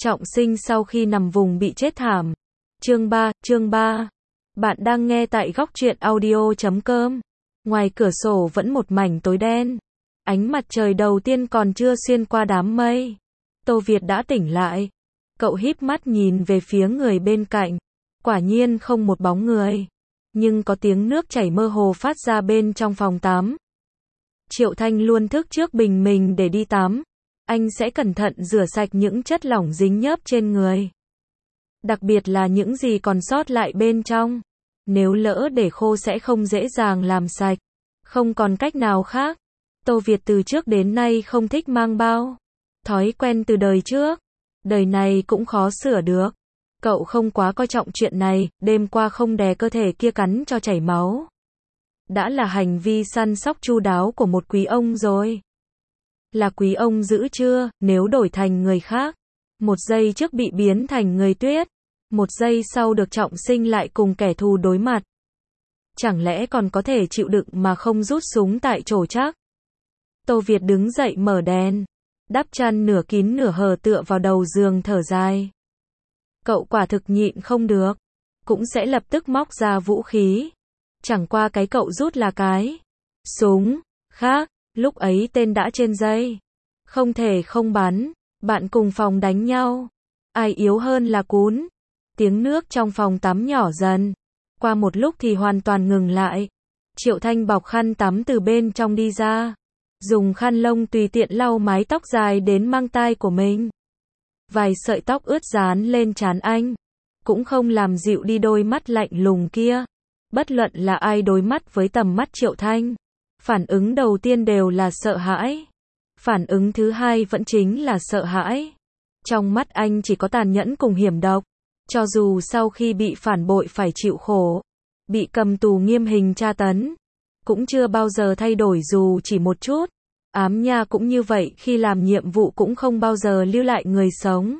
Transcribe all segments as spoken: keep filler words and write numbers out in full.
Trọng sinh sau khi nằm vùng bị chết thảm. Chương ba, chương ba. Bạn đang nghe tại góc truyện audio chấm com. Ngoài cửa sổ vẫn một mảnh tối đen. Ánh mặt trời đầu tiên còn chưa xuyên qua đám mây. Tô Việt đã tỉnh lại. Cậu híp mắt nhìn về phía người bên cạnh. Quả nhiên không một bóng người. Nhưng có tiếng nước chảy mơ hồ phát ra bên trong phòng tắm. Triệu Thanh luôn thức trước bình mình để đi tắm. Anh sẽ cẩn thận rửa sạch những chất lỏng dính nhớp trên người. Đặc biệt là những gì còn sót lại bên trong. Nếu lỡ để khô sẽ không dễ dàng làm sạch. Không còn cách nào khác. Tô Việt từ trước đến nay không thích mang bao. Thói quen từ đời trước. Đời này cũng khó sửa được. Cậu không quá coi trọng chuyện này, đêm qua không đè cơ thể kia cắn cho chảy máu. Đã là hành vi săn sóc chu đáo của một quý ông rồi. Là quý ông giữ chưa, nếu đổi thành người khác. Một giây trước bị biến thành người tuyết. Một giây sau được trọng sinh lại cùng kẻ thù đối mặt. Chẳng lẽ còn có thể chịu đựng mà không rút súng tại chỗ chắc? Tô Việt đứng dậy mở đèn. Đắp chăn nửa kín nửa hở tựa vào đầu giường thở dài. Cậu quả thực nhịn không được. Cũng sẽ lập tức móc ra vũ khí. Chẳng qua cái cậu rút là cái súng khác. Lúc ấy tên đã trên dây. Không thể không bắn. Bạn cùng phòng đánh nhau. Ai yếu hơn là cún. Tiếng nước trong phòng tắm nhỏ dần. Qua một lúc thì hoàn toàn ngừng lại. Triệu Thanh bọc khăn tắm từ bên trong đi ra. Dùng khăn lông tùy tiện lau mái tóc dài đến mang tai của mình. Vài sợi tóc ướt dán lên trán anh. Cũng không làm dịu đi đôi mắt lạnh lùng kia. Bất luận là ai đối mắt với tầm mắt Triệu Thanh. Phản ứng đầu tiên đều là sợ hãi. Phản ứng thứ hai vẫn chính là sợ hãi. Trong mắt anh chỉ có tàn nhẫn cùng hiểm độc. Cho dù sau khi bị phản bội phải chịu khổ. Bị cầm tù nghiêm hình tra tấn. Cũng chưa bao giờ thay đổi dù chỉ một chút. Ám Nha cũng như vậy, khi làm nhiệm vụ cũng không bao giờ lưu lại người sống.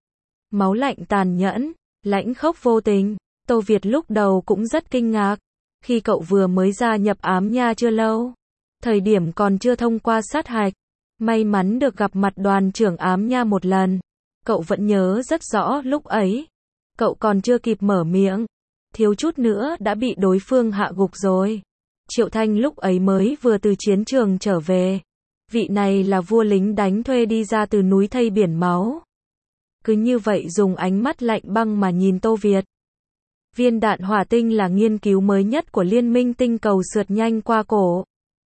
Máu lạnh tàn nhẫn, lãnh khốc vô tình. Tô Việt lúc đầu cũng rất kinh ngạc. Khi cậu vừa mới gia nhập Ám Nha chưa lâu. Thời điểm còn chưa thông qua sát hạch. May mắn được gặp mặt đoàn trưởng Ám Nha một lần. Cậu vẫn nhớ rất rõ lúc ấy. Cậu còn chưa kịp mở miệng. Thiếu chút nữa đã bị đối phương hạ gục rồi. Triệu Thanh lúc ấy mới vừa từ chiến trường trở về. Vị này là vua lính đánh thuê đi ra từ núi thây biển máu. Cứ như vậy dùng ánh mắt lạnh băng mà nhìn Tô Việt. Viên đạn hỏa tinh là nghiên cứu mới nhất của Liên minh tinh cầu sượt nhanh qua cổ.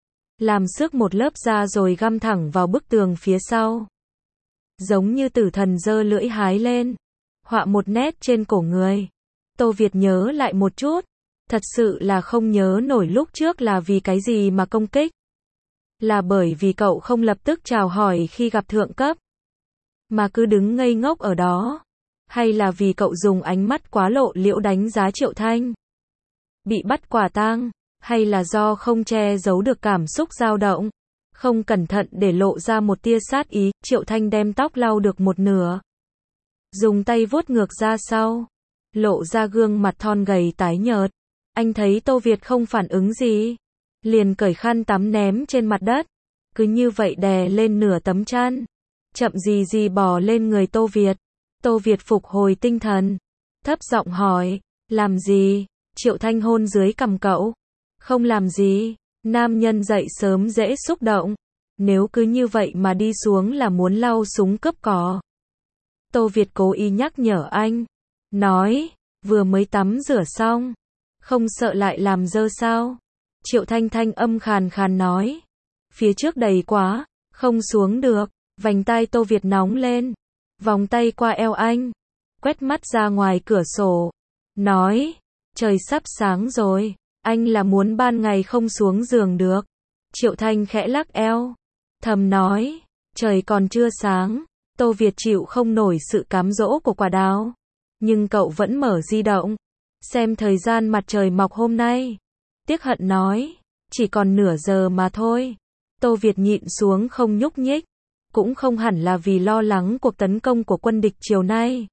Làm xước một lớp da rồi găm thẳng vào bức tường phía sau. Giống như tử thần giơ lưỡi hái lên. Họa một nét trên cổ người. Tô Việt nhớ lại một chút. Thật sự là không nhớ nổi lúc trước là vì cái gì mà công kích. Là bởi vì cậu không lập tức chào hỏi khi gặp thượng cấp. Mà cứ đứng ngây ngốc ở đó. Hay là vì cậu dùng ánh mắt quá lộ liễu đánh giá Triệu Thanh. Bị bắt quả tang. Hay là do không che giấu được cảm xúc dao động. Không cẩn thận để lộ ra một tia sát ý. Triệu Thanh đem tóc lau được một nửa. Dùng tay vuốt ngược ra sau. Lộ ra gương mặt thon gầy tái nhợt. Anh thấy Tô Việt không phản ứng gì. Liền cởi khăn tắm ném trên mặt đất. Cứ như vậy đè lên nửa tấm chăn. Chậm gì gì bò lên người Tô Việt. Tô Việt phục hồi tinh thần. Thấp giọng hỏi. Làm gì? Triệu Thanh hôn dưới cằm cậu. Không làm gì. Nam nhân dậy sớm dễ xúc động. Nếu cứ như vậy mà đi xuống là muốn lau súng cướp cò. Tô Việt cố ý nhắc nhở anh. Nói. Vừa mới tắm rửa xong. Không sợ lại làm dơ sao? Triệu Thanh thanh âm khàn khàn nói. Phía trước đầy quá. Không xuống được. Vành tai Tô Việt nóng lên. Vòng tay qua eo anh. Quét mắt ra ngoài cửa sổ. Nói. Trời sắp sáng rồi. Anh là muốn ban ngày không xuống giường được. Triệu Thanh khẽ lắc eo. Thầm nói. Trời còn chưa sáng. Tô Việt chịu không nổi sự cám dỗ của quả đào. Nhưng cậu vẫn mở di động. Xem thời gian mặt trời mọc hôm nay. Tiếc hận nói. Chỉ còn nửa giờ mà thôi. Tô Việt nhịn xuống không nhúc nhích. Cũng không hẳn là vì lo lắng cuộc tấn công của quân địch chiều nay.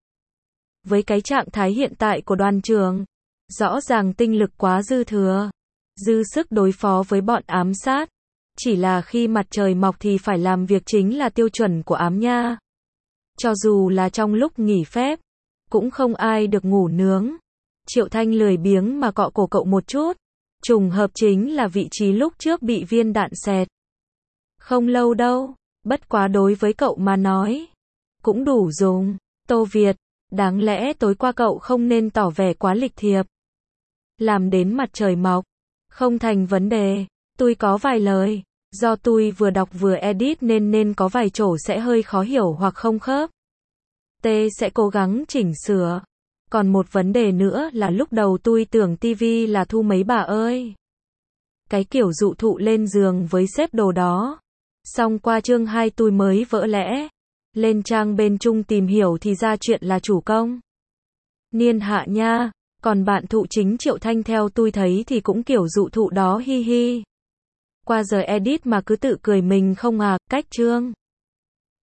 Với cái trạng thái hiện tại của đoàn trưởng. Rõ ràng tinh lực quá dư thừa. Dư sức đối phó với bọn ám sát. Chỉ là khi mặt trời mọc thì phải làm việc chính là tiêu chuẩn của Ám Nha. Cho dù là trong lúc nghỉ phép, cũng không ai được ngủ nướng. Triệu Thanh lười biếng mà cọ cổ cậu một chút. Trùng hợp chính là vị trí lúc trước bị viên đạn xẹt. Không lâu đâu, bất quá đối với cậu mà nói, cũng đủ dùng. Tô Việt, đáng lẽ tối qua cậu không nên tỏ vẻ quá lịch thiệp. Làm đến mặt trời mọc, không thành vấn đề. Tôi có vài lời, do tôi vừa đọc vừa edit nên nên có vài chỗ sẽ hơi khó hiểu hoặc không khớp. T sẽ cố gắng chỉnh sửa. Còn một vấn đề nữa là lúc đầu tôi tưởng tivi là thu mấy bà ơi. Cái kiểu dụ thụ lên giường với xếp đồ đó. Xong qua chương hai tôi mới vỡ lẽ. Lên trang bên Trung tìm hiểu thì ra chuyện là chủ công. Niên hạ nha, còn bạn thụ chính Triệu Thanh theo tôi thấy thì cũng kiểu dụ thụ đó hi hi. Qua giờ edit mà cứ tự cười mình không à, cách chương.